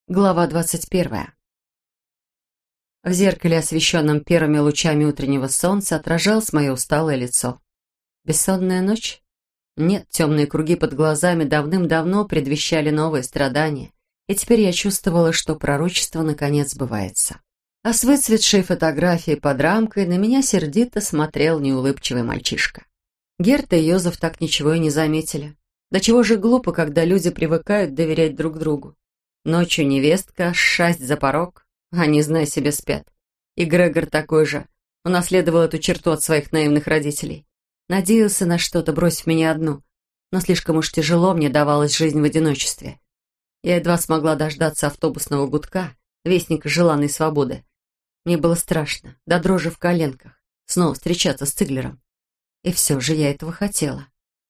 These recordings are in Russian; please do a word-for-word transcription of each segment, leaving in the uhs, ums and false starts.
Глава двадцать первая. В зеркале, освещенном первыми лучами утреннего солнца, отражалось мое усталое лицо. Бессонная ночь? Нет, темные круги под глазами давным-давно предвещали новые страдания, и теперь я чувствовала, что пророчество наконец сбывается. А с выцветшей фотографией под рамкой на меня сердито смотрел неулыбчивый мальчишка. Герта и Йозеф так ничего и не заметили. До чего же глупо, когда люди привыкают доверять друг другу. Ночью невестка, шасть за порог, а не знай себе спят. И Грегор такой же, унаследовал эту черту от своих наивных родителей. Надеялся на что-то, бросив меня одну, но слишком уж тяжело мне давалась жизнь в одиночестве. Я едва смогла дождаться автобусного гудка, вестника желанной свободы. Мне было страшно, до дрожи в коленках, снова встречаться с Циглером. И все же я этого хотела.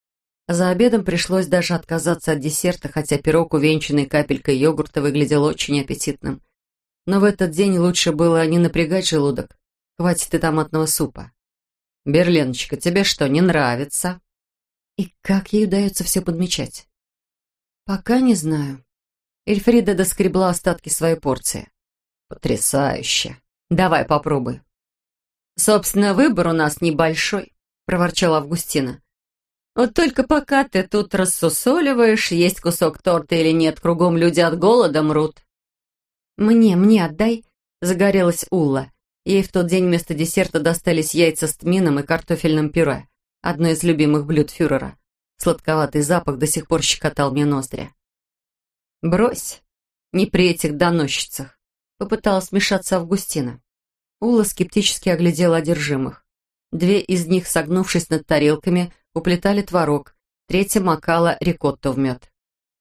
За обедом пришлось даже отказаться от десерта, хотя пирог, увенчанный капелькой йогурта, выглядел очень аппетитным. Но в этот день лучше было не напрягать желудок. Хватит и томатного супа. «Берленочка, тебе что, не нравится?» И как ей удается все подмечать? «Пока не знаю». Эльфрида доскребла остатки своей порции. «Потрясающе! Давай попробуй». «Собственно, выбор у нас небольшой», — проворчала Августина. «Вот только пока ты тут рассусоливаешь, есть кусок торта или нет, кругом люди от голода мрут». «Мне, мне отдай», — загорелась Улла. Ей в тот день вместо десерта достались яйца с тмином и картофельным пюре, одно из любимых блюд фюрера. Сладковатый запах до сих пор щекотал мне ноздри. «Брось, не при этих доносчицах», — попыталась вмешаться Августина. Улла скептически оглядела одержимых. Две из них, согнувшись над тарелками, уплетали творог, третья макала рикотту в мед.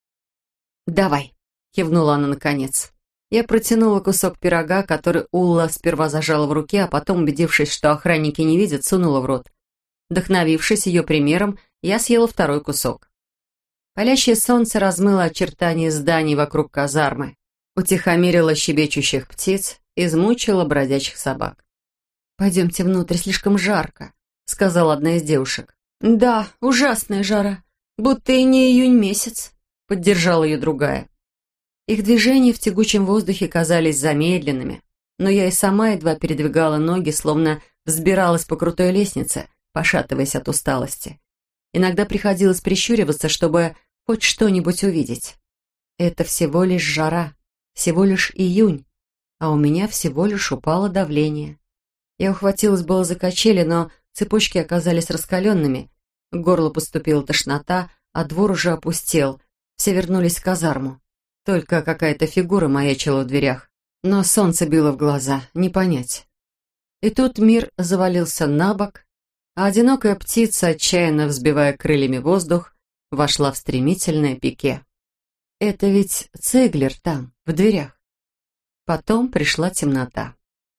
«Давай», — кивнула она наконец. Я протянула кусок пирога, который Улла сперва зажала в руке, а потом, убедившись, что охранники не видят, сунула в рот. Вдохновившись ее примером, я съела второй кусок. Палящее солнце размыло очертания зданий вокруг казармы, утихомирило щебечущих птиц, измучило бродячих собак. «Пойдемте внутрь, слишком жарко», — сказала одна из девушек. «Да, ужасная жара, будто и не июнь месяц», — поддержала ее другая. Их движения в тягучем воздухе казались замедленными, но я и сама едва передвигала ноги, словно взбиралась по крутой лестнице, пошатываясь от усталости. Иногда приходилось прищуриваться, чтобы хоть что-нибудь увидеть. Это всего лишь жара, всего лишь июнь, а у меня всего лишь упало давление. Я ухватилась было за качели, но цепочки оказались раскаленными, к горлу поступила тошнота, а двор уже опустел, все вернулись в казарму. Только какая-то фигура маячила в дверях, но солнце било в глаза, не понять. И тут мир завалился на бок, а одинокая птица, отчаянно взбивая крыльями воздух, вошла в стремительное пике. Это ведь Циглер там, в дверях. Потом пришла темнота.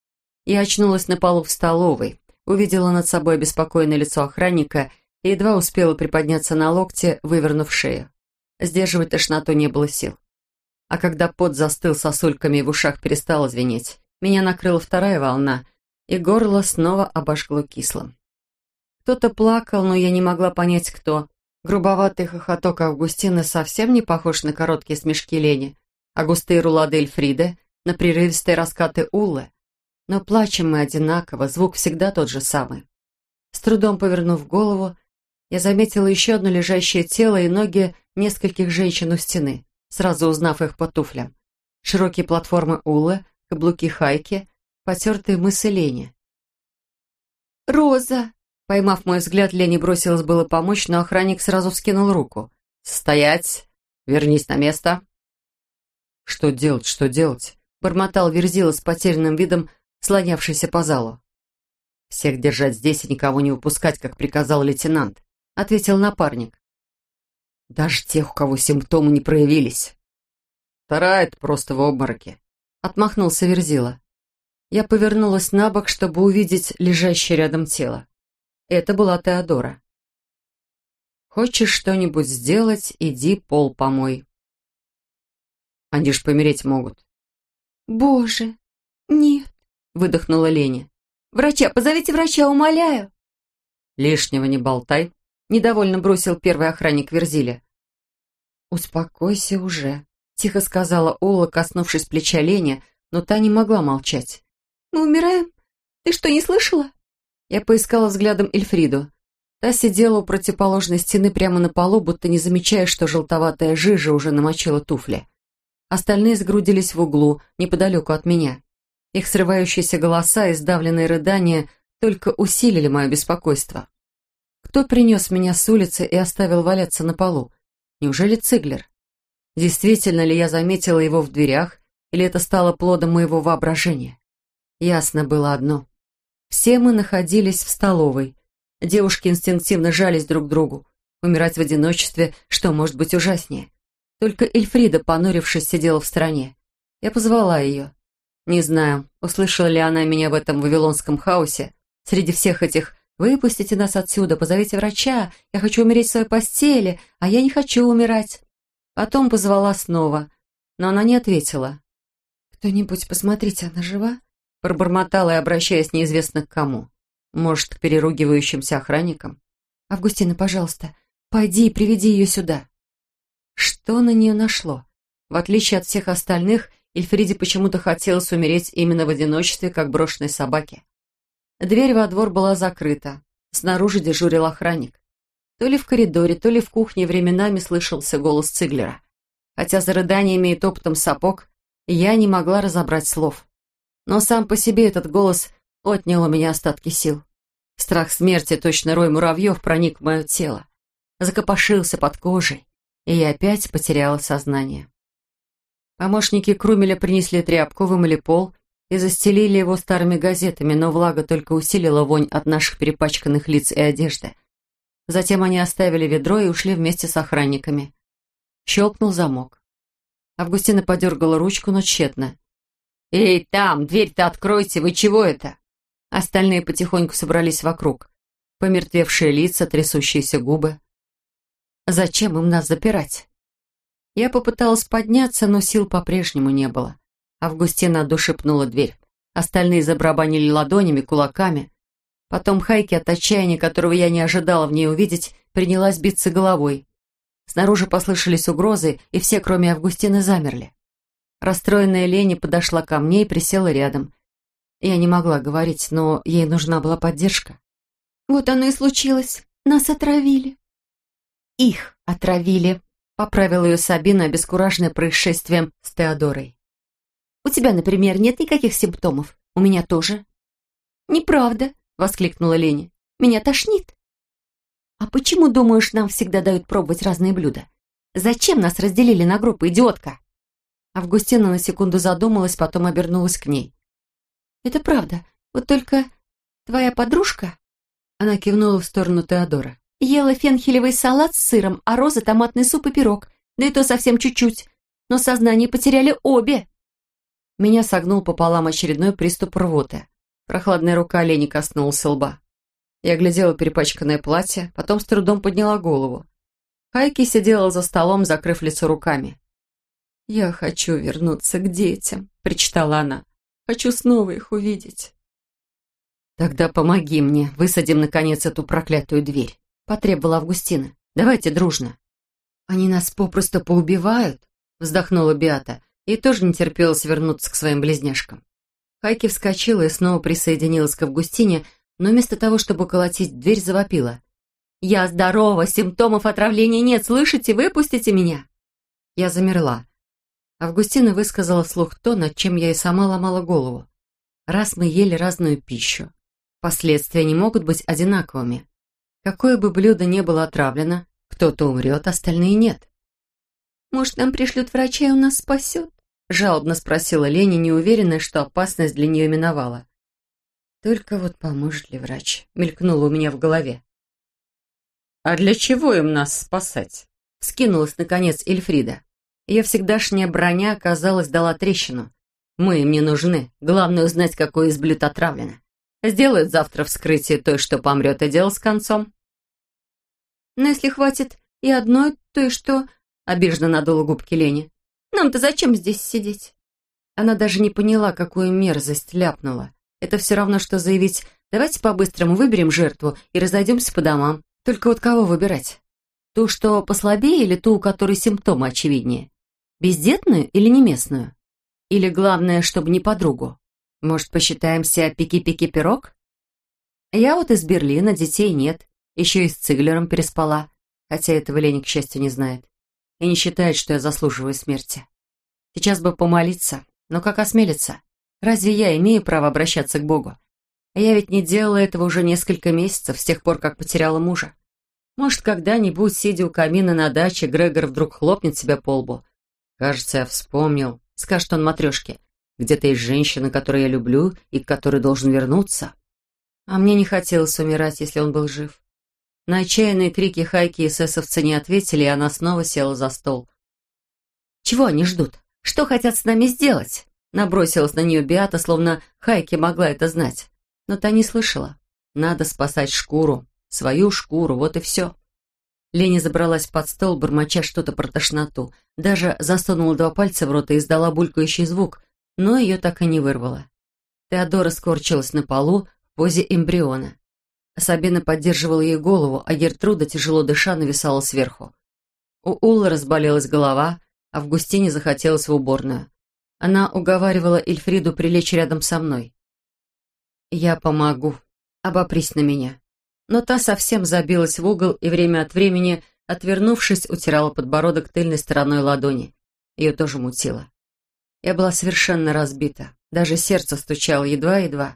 Я очнулась на полу в столовой, увидела над собой обеспокоенное лицо охранника и едва успела приподняться на локте, вывернув шею. Сдерживать тошноту не было сил. А когда пот застыл сосульками и в ушах перестало звенеть, меня накрыла вторая волна, и горло снова обожгло кислым. Кто-то плакал, но я не могла понять, кто. Грубоватый хохоток Августины совсем не похож на короткие смешки Лени, а густые рулады Эльфриды на прерывистые раскаты Уллы. Но плачем мы одинаково, звук всегда тот же самый. С трудом повернув голову, я заметила еще одно лежащее тело и ноги нескольких женщин у стены, сразу узнав их по туфлям. Широкие платформы Уллы, каблуки Хайки, потертые мысы Лени. «Роза!» Поймав мой взгляд, Лени бросилась было помочь, но охранник сразу вскинул руку. «Стоять! Вернись на место!» «Что делать, что делать?» Бормотал Верзила с потерянным видом, слонявшийся по залу. «Всех держать здесь и никого не выпускать, как приказал лейтенант», — ответил напарник. «Даже тех, у кого симптомы не проявились». «Вторая-то просто в обмороке», — отмахнулся Верзила. Я повернулась на бок, чтобы увидеть лежащее рядом тело. Это была Теодора. «Хочешь что-нибудь сделать, иди пол помой». «Они ж помереть могут». «Боже, нет», — выдохнула Леня. «Врача, позовите врача, умоляю». «Лишнего не болтай», — недовольно бросил первый охранник Верзиле. «Успокойся уже», — тихо сказала Ола, коснувшись плеча Лени, но та не могла молчать. «Мы умираем? Ты что, не слышала?» Я поискала взглядом Эльфриду. Та сидела у противоположной стены прямо на полу, будто не замечая, что желтоватая жижа уже намочила туфли. Остальные сгрудились в углу, неподалеку от меня. Их срывающиеся голоса и сдавленные рыдания только усилили мое беспокойство. Кто принес меня с улицы и оставил валяться на полу? Неужели Циглер? Действительно ли я заметила его в дверях, или это стало плодом моего воображения? Ясно было одно. Все мы находились в столовой. Девушки инстинктивно жались друг к другу. Умирать в одиночестве, что может быть ужаснее? Только Эльфрида, понурившись, сидела в стороне. Я позвала ее. Не знаю, услышала ли она меня в этом вавилонском хаосе. Среди всех этих «выпустите нас отсюда, позовите врача, я хочу умереть в своей постели, а я не хочу умирать». Потом позвала снова, но она не ответила. «Кто-нибудь, посмотрите, она жива?» Пробормотала и обращаясь неизвестно к кому. Может, к переругивающимся охранникам? «Августина, пожалуйста, пойди и приведи ее сюда». Что на нее нашло? В отличие от всех остальных, Эльфриде почему-то хотелось умереть именно в одиночестве, как брошенной собаке. Дверь во двор была закрыта. Снаружи дежурил охранник. То ли в коридоре, то ли в кухне временами слышался голос Циглера. Хотя за рыданиями и топотом сапог я не могла разобрать слов. Но сам по себе этот голос отнял у меня остатки сил. Страх смерти, точно рой муравьев, проник в мое тело. Закопошился под кожей, и я опять потеряла сознание. Помощники Крумеля принесли тряпку, вымыли пол и застелили его старыми газетами, но влага только усилила вонь от наших перепачканных лиц и одежды. Затем они оставили ведро и ушли вместе с охранниками. Щелкнул замок. Августина подергала ручку, но тщетно. «Эй, там, дверь-то откройте, вы чего это?» Остальные потихоньку собрались вокруг. Помертвевшие лица, трясущиеся губы. «Зачем им нас запирать?» Я попыталась подняться, но сил по-прежнему не было. Августина от души пнула дверь. Остальные забарабанили ладонями, кулаками. Потом Хайки, от отчаяния, которого я не ожидала в ней увидеть, принялась биться головой. Снаружи послышались угрозы, и все, кроме Августины, замерли. Расстроенная Лени подошла ко мне и присела рядом. Я не могла говорить, но ей нужна была поддержка. «Вот оно и случилось. Нас отравили». «Их отравили», — поправила ее Сабина, обескураженная происшествием с Теодорой. «У тебя, например, нет никаких симптомов? У меня тоже». «Неправда», — воскликнула Лени. «Меня тошнит». «А почему, думаешь, нам всегда дают пробовать разные блюда? Зачем нас разделили на группы, идиотка?» Августина на секунду задумалась, потом обернулась к ней. «Это правда. Вот только твоя подружка...» Она кивнула в сторону Теодора. «Ела фенхелевый салат с сыром, а Роза томатный суп и пирог. Да и то совсем чуть-чуть. Но сознание потеряли обе». Меня согнул пополам очередной приступ рвоты. Прохладная рука Лени коснулась лба. Я глядела перепачканное платье, потом с трудом подняла голову. Хайки сидела за столом, закрыв лицо руками. «Я хочу вернуться к детям», — причитала она. «Хочу снова их увидеть». «Тогда помоги мне, высадим, наконец, эту проклятую дверь», — потребовала Августина. «Давайте дружно». «Они нас попросту поубивают», — вздохнула Беата, и тоже не терпелось вернуться к своим близняшкам. Хайки вскочила и снова присоединилась к Августине, но вместо того, чтобы колотить дверь, завопила. «Я здорова, симптомов отравления нет, слышите? Выпустите меня!» Я замерла. Августина высказала вслух то, над чем я и сама ломала голову. Раз мы ели разную пищу, последствия не могут быть одинаковыми. Какое бы блюдо ни было отравлено, кто-то умрет, остальные нет. «Может, нам пришлют врача, и он нас спасет?» Жалобно спросила Лени, неуверенная, что опасность для нее миновала. «Только вот поможет ли врач?» мелькнуло у меня в голове. «А для чего им нас спасать?» Вскинулась, наконец, Эльфрида. Ее всегдашняя броня, казалось, дала трещину. «Мы им не нужны. Главное узнать, какое из блюд отравлено. Сделают завтра вскрытие той, что помрет, и дело с концом». «Но если хватит и одной, то и что?» Обиженно надула губки Лени. «Нам-то зачем здесь сидеть?» Она даже не поняла, какую мерзость ляпнула. Это все равно, что заявить: «Давайте по-быстрому выберем жертву и разойдемся по домам». Только вот кого выбирать? Ту, что послабее, или ту, у которой симптомы очевиднее? Бездетную или не местную? Или главное, чтобы не подругу? Может, посчитаемся пики-пики-пирог? Я вот из Берлина, детей нет. Еще и с Циглером переспала. Хотя этого Леня, к счастью, не знает. И не считает, что я заслуживаю смерти. Сейчас бы помолиться. Но как осмелиться? Разве я имею право обращаться к Богу? А я ведь не делала этого уже несколько месяцев, с тех пор, как потеряла мужа. Может, когда-нибудь, сидя у камина на даче, Грегор вдруг хлопнет себя по лбу. «Кажется, я вспомнил», — скажет он матрешке. «Где-то есть женщина, которую я люблю и к которой должен вернуться». А мне не хотелось умирать, если он был жив. На отчаянные крики Хайки эсэсовцы не ответили, и она снова села за стол. «Чего они ждут? Что хотят с нами сделать?» Набросилась на нее Беата, словно Хайки могла это знать. Но та не слышала. Надо спасать шкуру, свою шкуру, вот и все. Леня забралась под стол, бормоча что-то про тошноту. Даже засунула два пальца в рот и издала булькающий звук, но ее так и не вырвало. Теодора скорчилась на полу в позе эмбриона. Сабина поддерживала ей голову, а Гертруда, тяжело дыша, нависала сверху. У Уллы разболелась голова, а Августине захотелось в уборную. Она уговаривала Эльфриду прилечь рядом со мной. «Я помогу. Обопрись на меня». Но та совсем забилась в угол и время от времени, отвернувшись, утирала подбородок тыльной стороной ладони. Ее тоже мутило. Я была совершенно разбита. Даже сердце стучало едва-едва.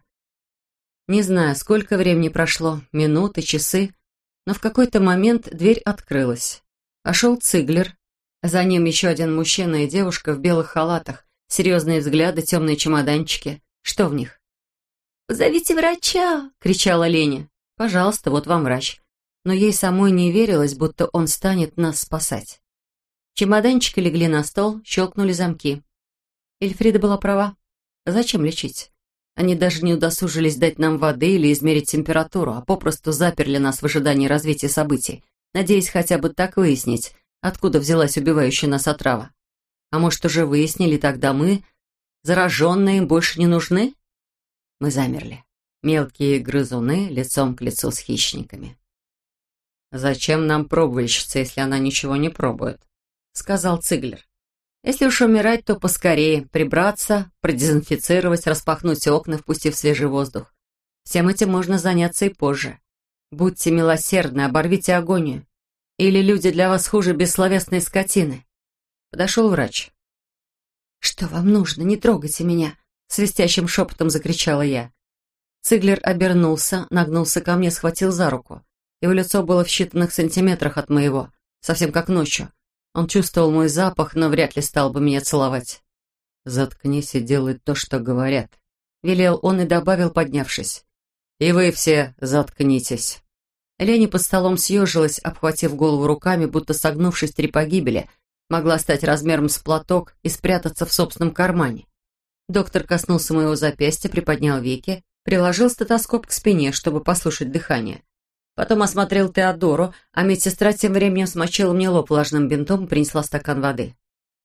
Не знаю, сколько времени прошло, минуты, часы, но в какой-то момент дверь открылась. Вошел Циглер. За ним еще один мужчина и девушка в белых халатах, серьезные взгляды, темные чемоданчики. Что в них? «Позовите врача!» — кричала Леня. «Пожалуйста, вот вам врач». Но ей самой не верилось, будто он станет нас спасать. Чемоданчики легли на стол, щелкнули замки. Эльфрида была права. Зачем лечить? Они даже не удосужились дать нам воды или измерить температуру, а попросту заперли нас в ожидании развития событий, надеясь хотя бы так выяснить, откуда взялась убивающая нас отрава. А может, уже выяснили, тогда мы, зараженные, им больше не нужны? Мы замерли. Мелкие грызуны лицом к лицу с хищниками. «Зачем нам пробовальщица, если она ничего не пробует?» — сказал Циглер. «Если уж умирать, то поскорее прибраться, продезинфицировать, распахнуть окна, впустив свежий воздух. Всем этим можно заняться и позже. Будьте милосердны, оборвите агонию. Или люди для вас хуже бессловесной скотины». Подошел врач. «Что вам нужно? Не трогайте меня!» — свистящим шепотом закричала я. Циглер обернулся, нагнулся ко мне, схватил за руку. Его лицо было в считанных сантиметрах от моего, совсем как ночью. Он чувствовал мой запах, но вряд ли стал бы меня целовать. «Заткнись и делай то, что говорят», — велел он и добавил, поднявшись. «И вы все заткнитесь». Леня под столом съежилась, обхватив голову руками, будто согнувшись три погибели, могла стать размером с платок и спрятаться в собственном кармане. Доктор коснулся моего запястья, приподнял веки, приложил стетоскоп к спине, чтобы послушать дыхание. Потом осмотрел Теодору, а медсестра тем временем смочила мне лоб влажным бинтом и принесла стакан воды.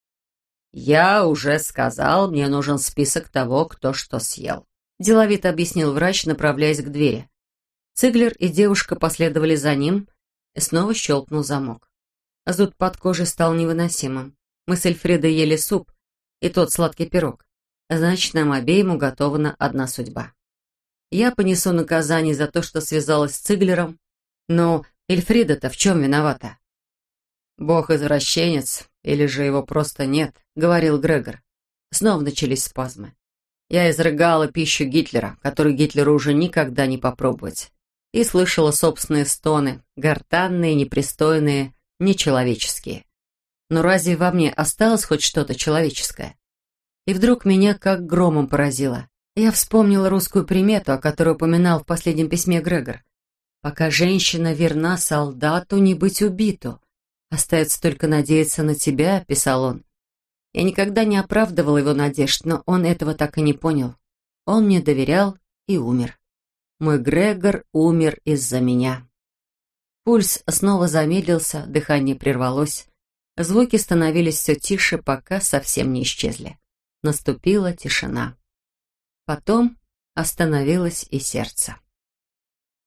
«Я уже сказал, мне нужен список того, кто что съел», — деловито объяснил врач, направляясь к двери. Циглер и девушка последовали за ним, и снова щелкнул замок. Зуд под кожей стал невыносимым. Мы с Эльфридой ели суп, и тот сладкий пирог. Значит, нам обеим уготована одна судьба. Я понесу наказание за то, что связалась с Циглером, но Эльфрида-то в чем виновата? «Бог-извращенец, или же его просто нет», — говорил Грегор. Снова начались спазмы. Я изрыгала пищу Гитлера, которую Гитлеру уже никогда не попробовать, и слышала собственные стоны, гортанные, непристойные, нечеловеческие. Но разве во мне осталось хоть что-то человеческое? И вдруг меня как громом поразило. Я вспомнила русскую примету, о которой упоминал в последнем письме Грегор. «Пока женщина верна солдату, не быть убиту. Остается только надеяться на тебя», — писал он. Я никогда не оправдывал его надежд, но он этого так и не понял. Он мне доверял и умер. Мой Грегор умер из-за меня. Пульс снова замедлился, дыхание прервалось. Звуки становились все тише, пока совсем не исчезли. Наступила тишина. Потом остановилось и сердце.